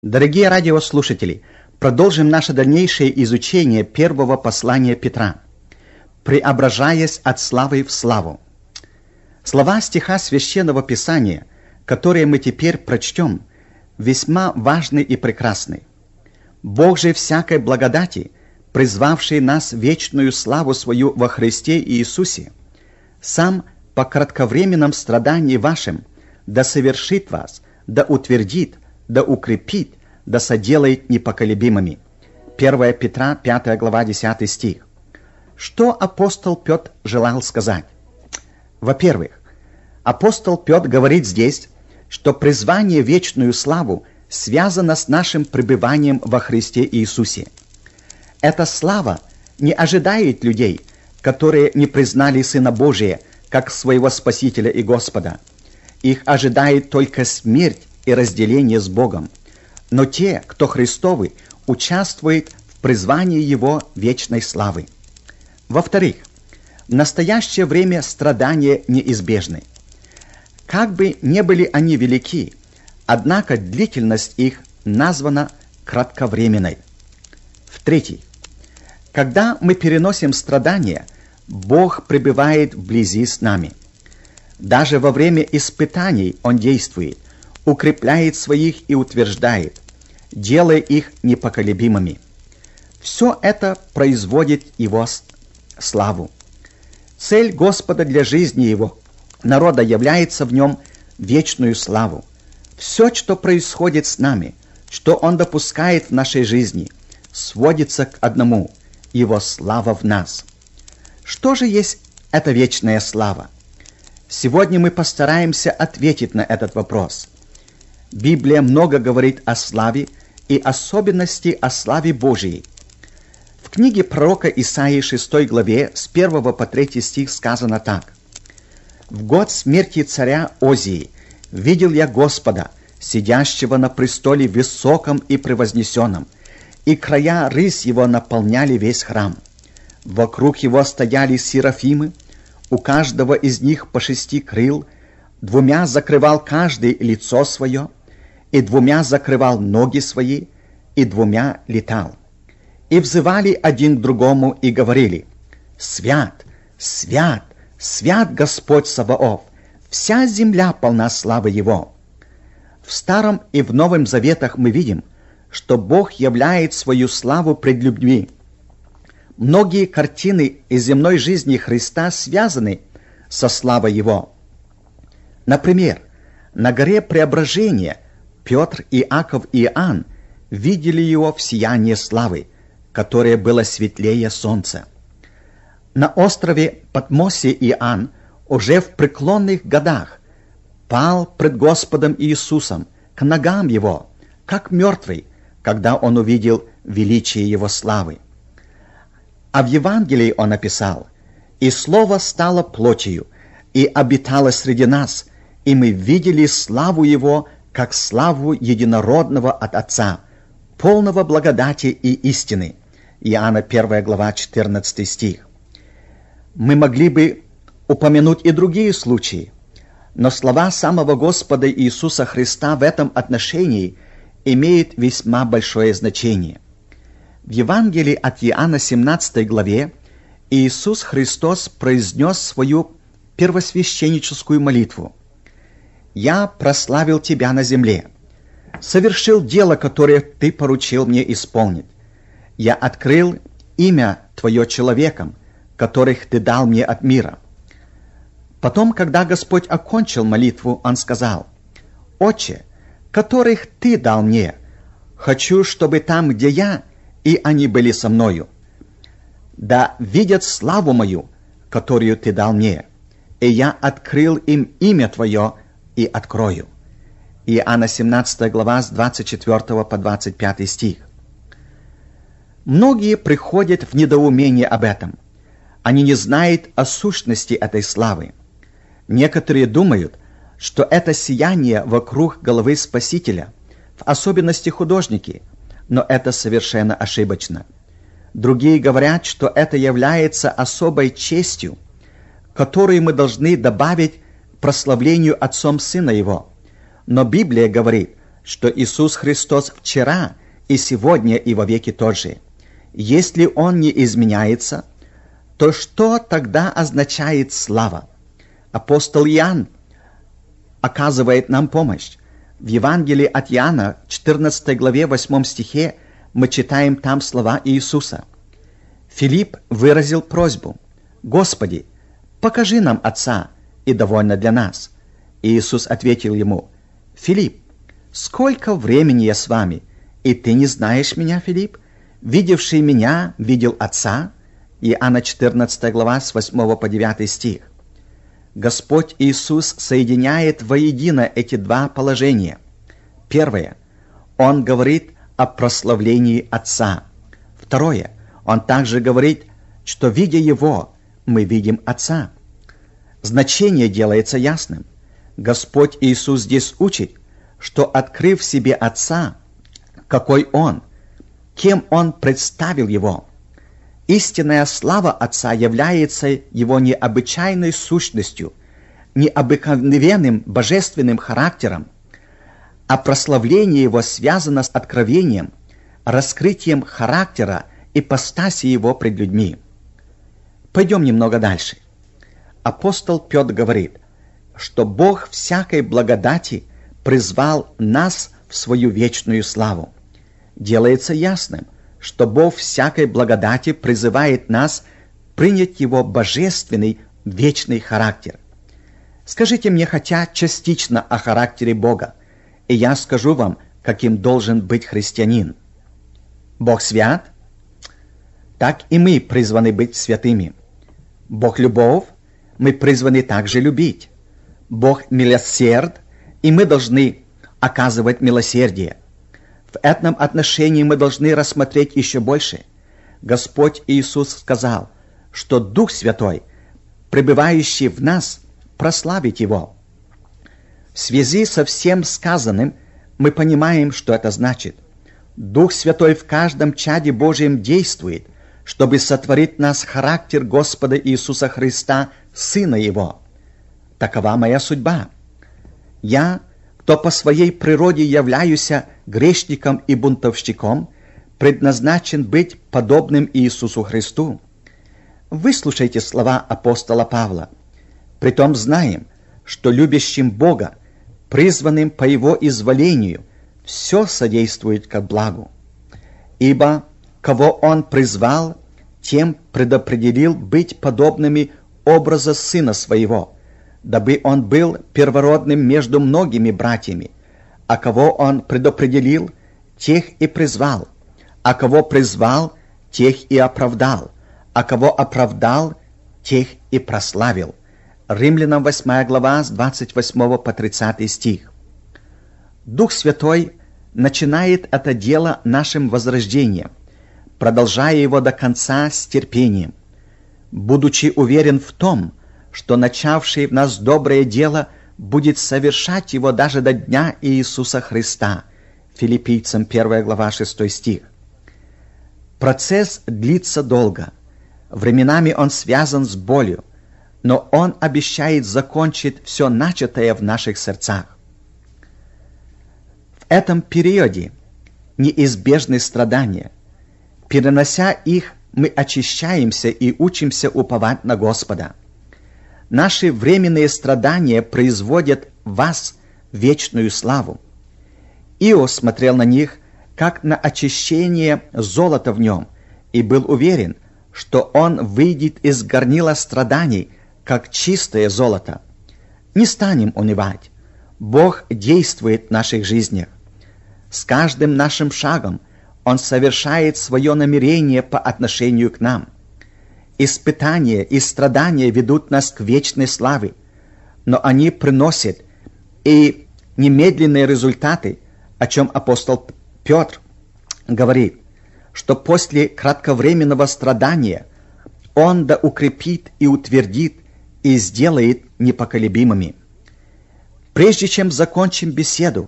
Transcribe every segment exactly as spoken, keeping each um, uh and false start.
Дорогие радиослушатели, продолжим наше дальнейшее изучение первого послания Петра, преображаясь от славы в славу. Слова стиха Священного Писания, которые мы теперь прочтем, весьма важны и прекрасны. Бог же всякой благодати, призвавший нас в вечную славу свою во Христе Иисусе, сам по кратковременном страдании вашим да совершит вас, да утвердит, да укрепит, да соделает непоколебимыми. первое Петра, пятая глава, десятый стих. Что апостол Петр желал сказать? Во-первых, апостол Петр говорит здесь, что призвание в вечную славу связано с нашим пребыванием во Христе Иисусе. Эта слава не ожидает людей, которые не признали Сына Божия как своего Спасителя и Господа. Их ожидает только смерть и разделение с Богом. Но те, кто Христовы, участвуют в призвании Его вечной славы. Во-вторых, в настоящее время страдания неизбежны. Как бы ни были они велики, однако длительность их названа кратковременной. В-третьих, когда мы переносим страдания, Бог пребывает вблизи с нами. Даже во время испытаний Он действует, укрепляет своих и утверждает, делая их непоколебимыми. Все это производит Его славу. Цель Господа для жизни Его народа является в Нем вечную славу. Все, что происходит с нами, что Он допускает в нашей жизни, сводится к одному – Его слава в нас. Что же есть эта вечная слава? Сегодня мы постараемся ответить на этот вопрос. Библия много говорит о славе и особенности о славе Божией. В книге пророка Исаии шестой главе с первого по третий стих сказано так. «В год смерти царя Озии видел я Господа, сидящего на престоле высоком и превознесенном, и края рысь его наполняли весь храм. Вокруг его стояли серафимы, у каждого из них по шести крыл, двумя закрывал каждый лицо свое, и двумя закрывал ноги свои, и двумя летал. И взывали один к другому и говорили: «Свят, свят, свят Господь Саваоф, вся земля полна славы Его». В Старом и в Новом Заветах мы видим, что Бог являет свою славу пред людьми. Многие картины из земной жизни Христа связаны со славой Его. Например, на горе Преображения Петр, Иаков и Иоанн видели Его в сиянии славы, которое было светлее солнца. На острове Патмосе Иоанн уже в преклонных годах пал пред Господом Иисусом к ногам Его, как мертвый, когда он увидел величие Его славы. А в Евангелии он написал: «И Слово стало плотью, и обитало среди нас, и мы видели славу Его, как славу единородного от Отца, полного благодати и истины». Иоанна первая глава, четырнадцатый стих. Мы могли бы упомянуть и другие случаи, но слова самого Господа Иисуса Христа в этом отношении имеют весьма большое значение. В Евангелии от Иоанна семнадцатой главе Иисус Христос произнес свою первосвященническую молитву: «Я прославил Тебя на земле, совершил дело, которое Ты поручил мне исполнить. Я открыл имя Твое человекам, которых Ты дал мне от мира». Потом, когда Господь окончил молитву, Он сказал: «Отче, которых Ты дал мне, хочу, чтобы там, где я, и они были со мною. Да видят славу мою, которую Ты дал мне, и я открыл им имя Твое и открою». Иоанна семнадцатая глава с двадцать четвёртого по двадцать пятый стих. Многие приходят в недоумение об этом. Они не знают о сущности этой славы. Некоторые думают, что это сияние вокруг головы Спасителя, в особенности художники, но это совершенно ошибочно. Другие говорят, что это является особой честью, которую мы должны добавить к прославлению Отцом Сына Его. Но Библия говорит, что Иисус Христос вчера и сегодня и вовеки тот же. Если Он не изменяется, то что тогда означает слава? Апостол Иоанн оказывает нам помощь. В Евангелии от Иоанна, четырнадцатой главе, восьмом стихе, мы читаем там слова Иисуса. Филипп выразил просьбу: «Господи, покажи нам Отца, и довольно для нас». И Иисус ответил ему: «Филипп, сколько времени я с вами, и ты не знаешь меня, Филипп? Видевший меня, видел Отца». Иоанна четырнадцатая глава, с восьмого по девятый стих. Господь Иисус соединяет воедино эти два положения. Первое. Он говорит о прославлении Отца. Второе. Он также говорит, что, видя Его, мы видим Отца. Значение делается ясным. Господь Иисус здесь учит, что, открыв себе Отца, какой Он, кем Он представил Его, истинная слава Отца является Его необычайной сущностью, необыкновенным божественным характером, а прославление Его связано с откровением, раскрытием характера ипостаси Его пред людьми. Пойдем немного дальше. Апостол Петр говорит, что Бог всякой благодати призвал нас в свою вечную славу. Делается ясным, что Бог всякой благодати призывает нас принять Его божественный вечный характер. Скажите мне хотя частично о характере Бога, и я скажу вам, каким должен быть христианин. Бог свят? Так и мы призваны быть святыми. Бог любовь? Мы призваны также любить. Бог милосерд, и мы должны оказывать милосердие. В этом отношении мы должны рассмотреть еще больше. Господь Иисус сказал, что Дух Святой, пребывающий в нас, прославит Его. В связи со всем сказанным мы понимаем, что это значит. Дух Святой в каждом чаде Божьем действует, чтобы сотворить нас характер Господа Иисуса Христа, Сына Его. Такова моя судьба. Я, кто по своей природе являюсь грешником и бунтовщиком, предназначен быть подобным Иисусу Христу. Выслушайте слова апостола Павла. Притом знаем, что любящим Бога, призванным по Его изволению, все содействует ко благу. Ибо кого Он призвал, тем предопределил быть подобными образа Сына Своего, дабы Он был первородным между многими братьями. А кого Он предопределил, тех и призвал. А кого призвал, тех и оправдал. А кого оправдал, тех и прославил. Римлянам восьмая глава, с двадцать восьмого по тридцатый стих. Дух Святой начинает это дело нашим возрождением, продолжая его до конца с терпением, будучи уверен в том, что начавший в нас доброе дело будет совершать его даже до дня Иисуса Христа. Филиппийцам первая глава, шестой стих. Процесс длится долго. Временами он связан с болью, но Он обещает закончить все начатое в наших сердцах. В этом периоде неизбежны страдания. Перенося их, мы очищаемся и учимся уповать на Господа. Наши временные страдания производят в вас вечную славу. Иов смотрел на них, как на очищение золота в нем, и был уверен, что он выйдет из горнила страданий, как чистое золото. Не станем унывать. Бог действует в наших жизнях. С каждым нашим шагом Он совершает свое намерение по отношению к нам. Испытания и страдания ведут нас к вечной славе, но они приносят и немедленные результаты, о чем апостол Петр говорит, что после кратковременного страдания Он да укрепит и утвердит и сделает непоколебимыми. Прежде чем закончим беседу,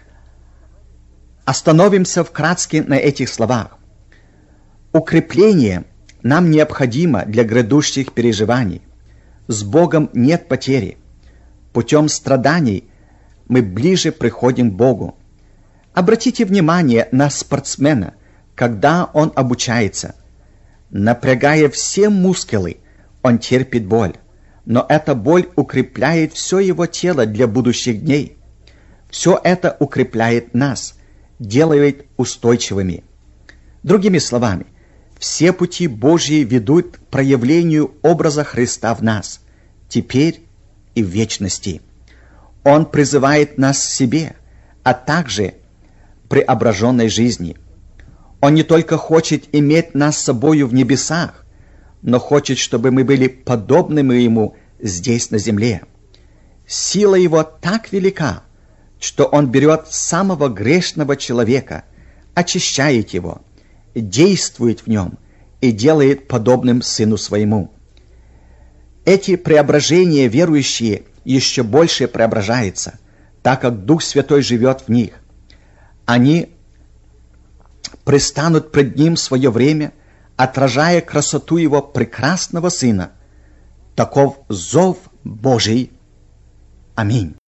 остановимся вкратце на этих словах. Укрепление нам необходимо для грядущих переживаний. С Богом нет потери. Путем страданий мы ближе приходим к Богу. Обратите внимание на спортсмена, когда он обучается. Напрягая все мускулы, он терпит боль, но эта боль укрепляет все его тело для будущих дней. Все это укрепляет нас, делает устойчивыми. Другими словами, все пути Божьи ведут к проявлению образа Христа в нас, теперь и в вечности. Он призывает нас к себе, а также преображенной жизни. Он не только хочет иметь нас с собою в небесах, но хочет, чтобы мы были подобными Ему здесь на земле. Сила Его так велика, что Он берет самого грешного человека, очищает его, действует в нем и делает подобным Сыну Своему. Эти преображения верующие еще больше преображаются, так как Дух Святой живет в них. Они престанут пред Ним в свое время, отражая красоту Его прекрасного Сына. Таков зов Божий. Аминь.